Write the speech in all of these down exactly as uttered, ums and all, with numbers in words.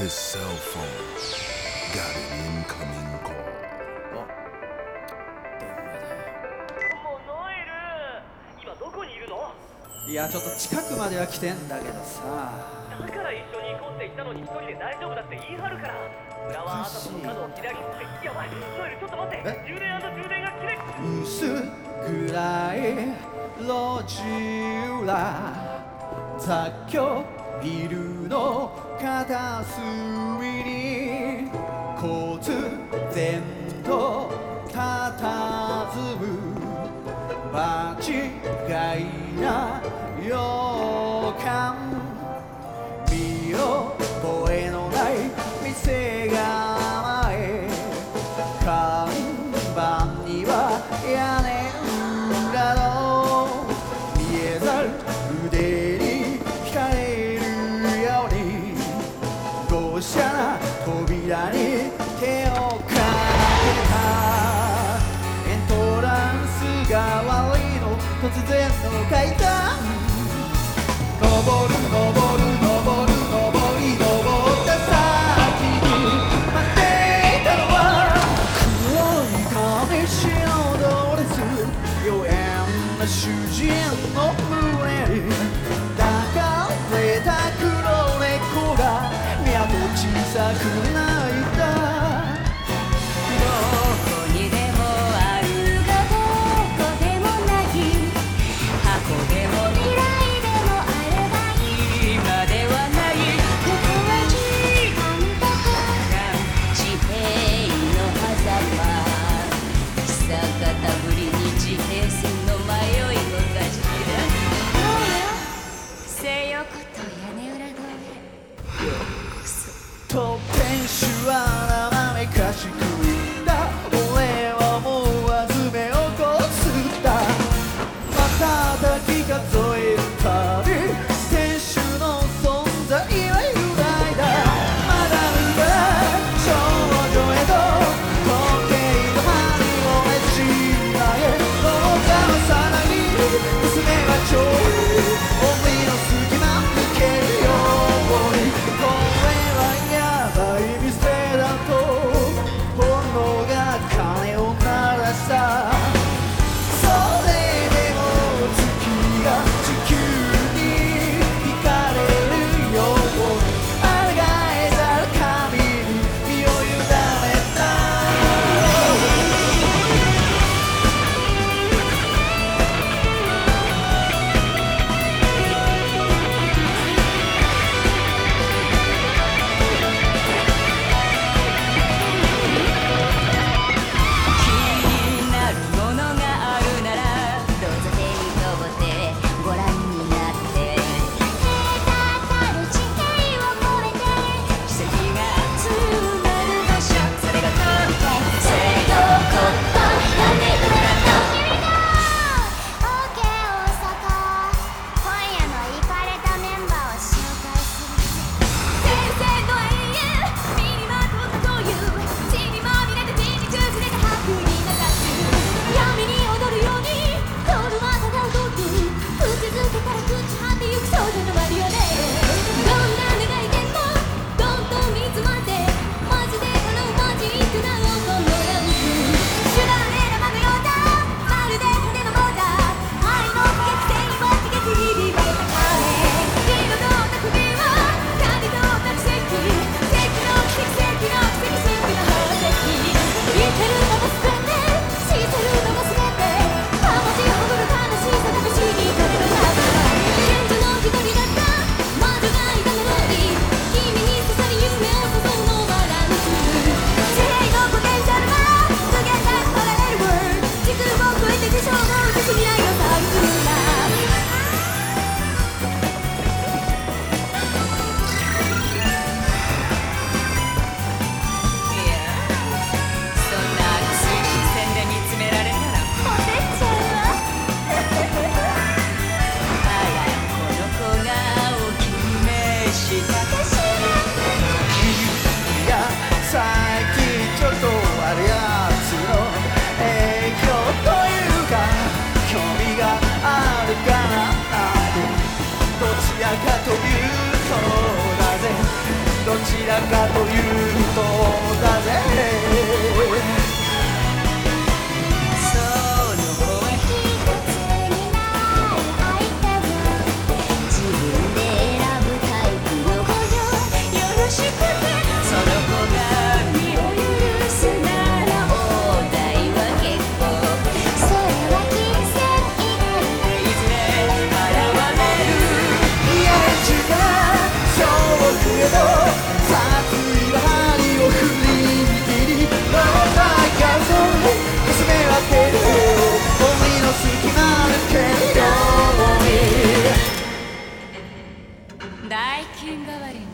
His cell phone got an incoming call. あ、電話もうノエル、今どこにいるの？ だ。いや、ちょっと近くまでは来てんだけどさ。 だから一緒に行こうって言ったのに一人で大丈夫だって言い張るから。裏はあたとの角を左にってやばい。ノエルちょっと待って。充電充電が切れ。 薄暗い路地裏、雑居ビルの片隅にこつ然と佇む場違いな予感、見覚えのない店構え、看板には屋根裏の見えざる腕に惹かれるように、豪奢な扉に手をかけた。エントランスが悪いの突然の階段、登る登る登る登り登った先に待っていたのは、黒い髪白ドレス、妖艶な主人の胸に抱かれた黒猫が目と小さく泣いた。 どこにでもあるがどこでもない、箱でも未来でもあれば今ではない、ここは時間と空間地平の狭間、久方ぶりに地平線の迷いを感じた。どうよ西横と屋根裏通りようこそ。 と店主は生めかしく言った。俺はもう集めをこすった。瞬き数えるたび店主の存在は揺らいだ。マダムが少女へと時計の針をねじり上げ、廊下はさなぎ、娘はちょい思いの隙間抜けるように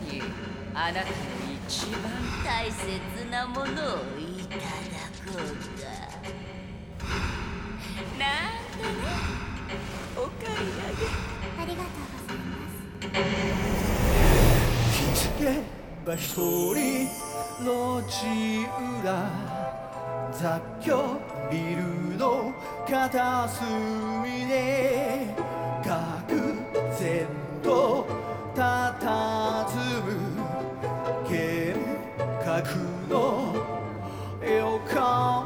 にあなたの一番大切なものをいただこうか。なんてね、お買い上げありがとうございます。 気づけば一人路地裏、雑居ビルの片隅で愕然と佇む幻覚の予感